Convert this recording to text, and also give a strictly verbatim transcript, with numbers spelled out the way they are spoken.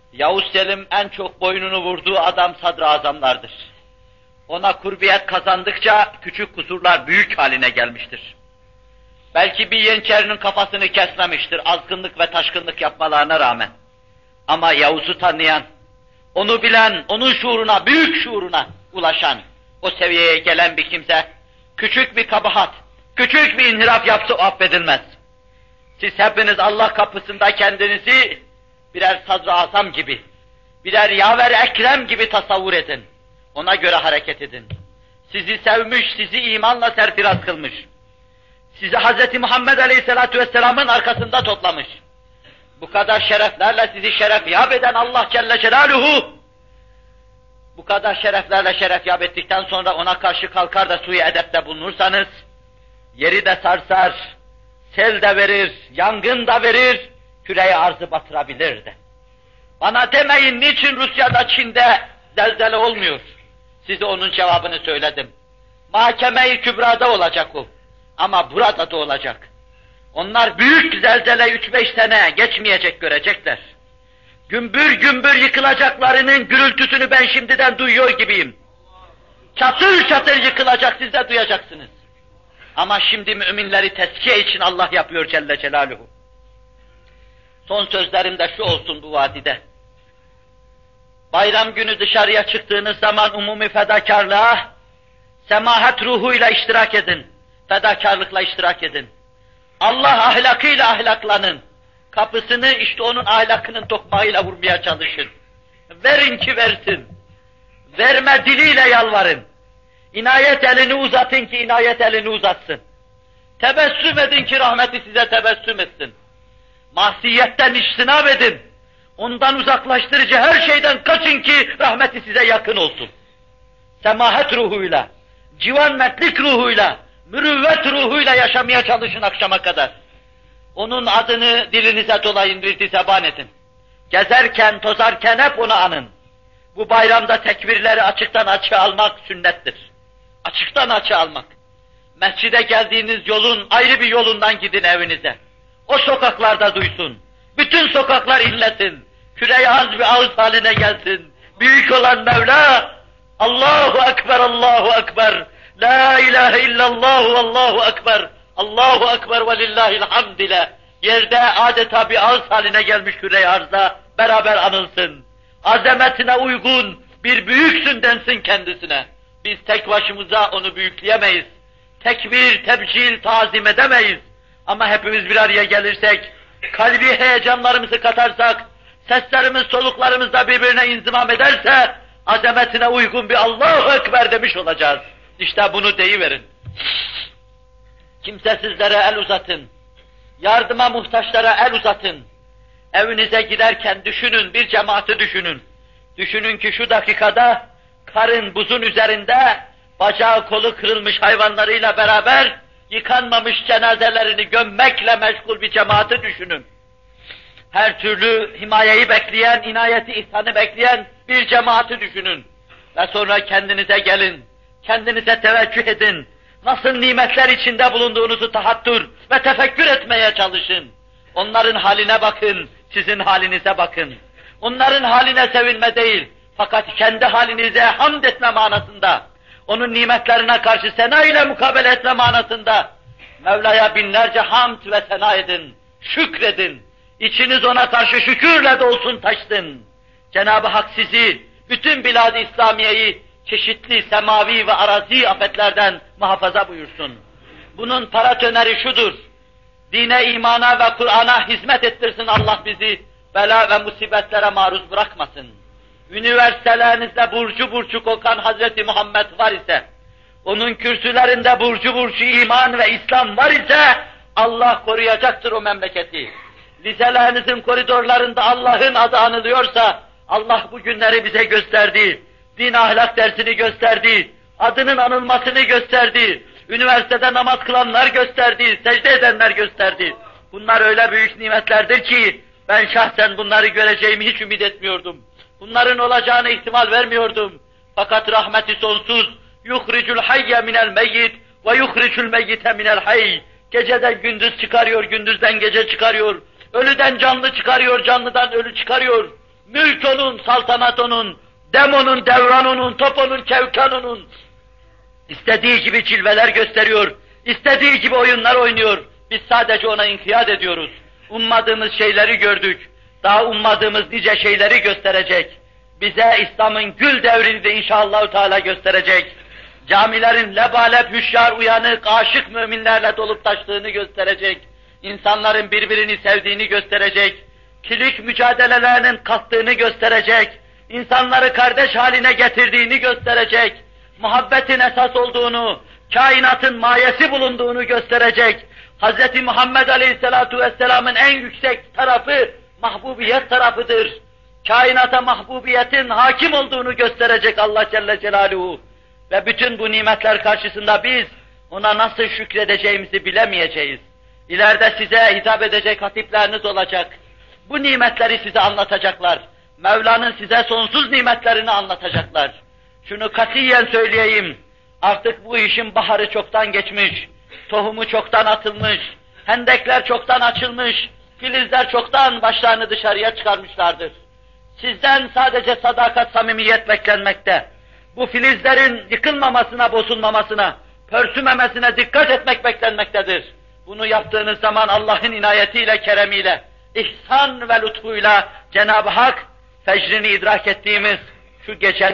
Yavuz Selim en çok boynunu vurduğu adam sadrazamlardır. Ona kurbiyet kazandıkça küçük kusurlar büyük haline gelmiştir. Belki bir Yeniçerinin kafasını kesmemiştir azgınlık ve taşkınlık yapmalarına rağmen. Ama Yavuz'u tanıyan, onu bilen, onun şuuruna, büyük şuuruna ulaşan, o seviyeye gelen bir kimse, küçük bir kabahat, küçük bir inhiraf yapsa o affedilmez. Siz hepiniz Allah kapısında kendinizi birer sadrazam gibi, birer yaver ekrem gibi tasavvur edin. Ona göre hareket edin. Sizi sevmiş, sizi imanla serfiraz kılmış. Sizi Hz. Muhammed Aleyhisselatü Vesselam'ın arkasında toplamış. Bu kadar şereflerle sizi şeref yap eden Allah Celle Celaluhu, bu kadar şereflerle şeref yap ettikten sonra ona karşı kalkar da suyu edepte bulunursanız, yeri de sarsar, sel de verir, yangın da verir, küreyi arzı batırabilir de. Bana demeyin niçin Rusya'da, Çin'de zelzele olmuyor. Size onun cevabını söyledim. Mahkeme-i Kübra'da olacak o. Ama burada da olacak. Onlar büyük zelzele üç beş sene geçmeyecek görecekler. Gümbür gümbür yıkılacaklarının gürültüsünü ben şimdiden duyuyor gibiyim. Çatır çatır yıkılacak, siz de duyacaksınız. Ama şimdi müminleri tezkiye için Allah yapıyor Celle Celaluhu. Son sözlerim de şu olsun bu vadide. Bayram günü dışarıya çıktığınız zaman umumi fedakarlığa, semahat ruhuyla iştirak edin. Fedakarlıkla iştirak edin. Allah ahlakıyla ahlaklanın. Kapısını işte onun ahlakının tokmağıyla vurmaya çalışın. Verin ki versin. Verme diliyle yalvarın. İnayet elini uzatın ki inayet elini uzatsın. Tebessüm edin ki rahmeti size tebessüm etsin. Mahsiyetten iştinab edin. Ondan uzaklaştırıcı her şeyden kaçın ki rahmeti size yakın olsun. Semahat ruhuyla, civan mertlik ruhuyla, mürüvvet ruhuyla yaşamaya çalışın akşama kadar. Onun adını dilinize dolayın, bir zeban edin. Gezerken, tozarken hep onu anın. Bu bayramda tekbirleri açıktan açığa almak sünnettir. Açıktan açığa almak. Mescide geldiğiniz yolun ayrı bir yolundan gidin evinize. O sokaklarda duysun. Bütün sokaklar inlesin. Küre-i arz bir ağız haline gelsin. Büyük olan Mevla, Allahu Ekber, Allahu Ekber, La ilahe illallah ve Allahu Ekber, Allahu Ekber ve lillahil hamd ile yerde adeta bir ağız haline gelmiş küre-i arzda beraber anılsın. Azametine uygun bir büyüksün densin kendisine. Biz tek başımıza onu büyükleyemeyiz. Tekbir, tebcil, tazim edemeyiz. Ama hepimiz bir araya gelirsek, kalbi heyecanlarımızı katarsak, seslerimiz, soluklarımız da birbirine inzimam ederse, azametine uygun bir Allahu Ekber demiş olacağız. İşte bunu deyiverin. Kimsesizlere el uzatın. Yardıma muhtaçlara el uzatın. Evinize giderken düşünün, bir cemaati düşünün. Düşünün ki şu dakikada karın buzun üzerinde bacağı kolu kırılmış hayvanlarıyla beraber yıkanmamış cenazelerini gömmekle meşgul bir cemaati düşünün. Her türlü himayeyi bekleyen, inayeti, ihsanı bekleyen bir cemaati düşünün. Ve sonra kendinize gelin, kendinize teveccüh edin. Nasıl nimetler içinde bulunduğunuzu tahattür ve tefekkür etmeye çalışın. Onların haline bakın, sizin halinize bakın. Onların haline sevinme değil, fakat kendi halinize hamd etme manasında, onun nimetlerine karşı sena ile mukabele etme manasında, Mevla'ya binlerce hamd ve sena edin, şükredin. İçiniz ona karşı şükürle dolsun taşsın. Cenab-ı Hak sizi, bütün bilad-ı İslamiye'yi çeşitli semavi ve arazi afetlerden muhafaza buyursun. Bunun paratöneri şudur: dine, imana ve Kur'an'a hizmet ettirsin Allah bizi, bela ve musibetlere maruz bırakmasın. Üniversitelerinizde burcu burcu kokan Hazreti Muhammed var ise, onun kürsülerinde burcu burcu iman ve İslam var ise, Allah koruyacaktır o memleketi. Liselerinizin koridorlarında Allah'ın adı anılıyorsa, Allah bu günleri bize gösterdi. Din ahlak dersini gösterdi, adının anılmasını gösterdi, üniversitede namaz kılanlar gösterdi, secde edenler gösterdi. Bunlar öyle büyük nimetlerdir ki, ben şahsen bunları göreceğimi hiç ümit etmiyordum. Bunların olacağını ihtimal vermiyordum. Fakat rahmeti sonsuz, yuhricul hayye minel meyyit ve yuhricul meyyite minel hayy. Geceden gündüz çıkarıyor, gündüzden gece çıkarıyor. Ölüden canlı çıkarıyor, canlıdan ölü çıkarıyor. Mülk onun, saltanat onun, demonun, devranonun, toponun, kevkanonun. İstediği gibi cilveler gösteriyor, istediği gibi oyunlar oynuyor. Biz sadece ona inkiyat ediyoruz. Ummadığımız şeyleri gördük, daha ummadığımız nice şeyleri gösterecek. Bize İslam'ın gül devrini de inşallah Teala gösterecek. Camilerin lebalep, hüşyar, uyanık, aşık müminlerle dolup taştığını gösterecek. İnsanların birbirini sevdiğini gösterecek. Kilik mücadelelerinin kalktığını gösterecek. İnsanları kardeş haline getirdiğini gösterecek. Muhabbetin esas olduğunu, kainatın mayesi bulunduğunu gösterecek. Hz. Muhammed Aleyhisselatu Vesselam'ın en yüksek tarafı mahbubiyet tarafıdır. Kainata mahbubiyetin hakim olduğunu gösterecek Allah Celle Celaluhu. Ve bütün bu nimetler karşısında biz ona nasıl şükredeceğimizi bilemeyeceğiz. İleride size hitap edecek hatipleriniz olacak. Bu nimetleri size anlatacaklar. Mevla'nın size sonsuz nimetlerini anlatacaklar. Şunu katiyen söyleyeyim, artık bu işin baharı çoktan geçmiş, tohumu çoktan atılmış, hendekler çoktan açılmış, filizler çoktan başlarını dışarıya çıkarmışlardır. Sizden sadece sadakat, samimiyet beklenmekte. Bu filizlerin yıkılmamasına, bozulmamasına, pörsümemesine dikkat etmek beklenmektedir. Bunu yaptığınız zaman Allah'ın inayetiyle, keremiyle, ihsan ve lütfuyla Cenab-ı Hak fecrini idrak ettiğimiz şu gece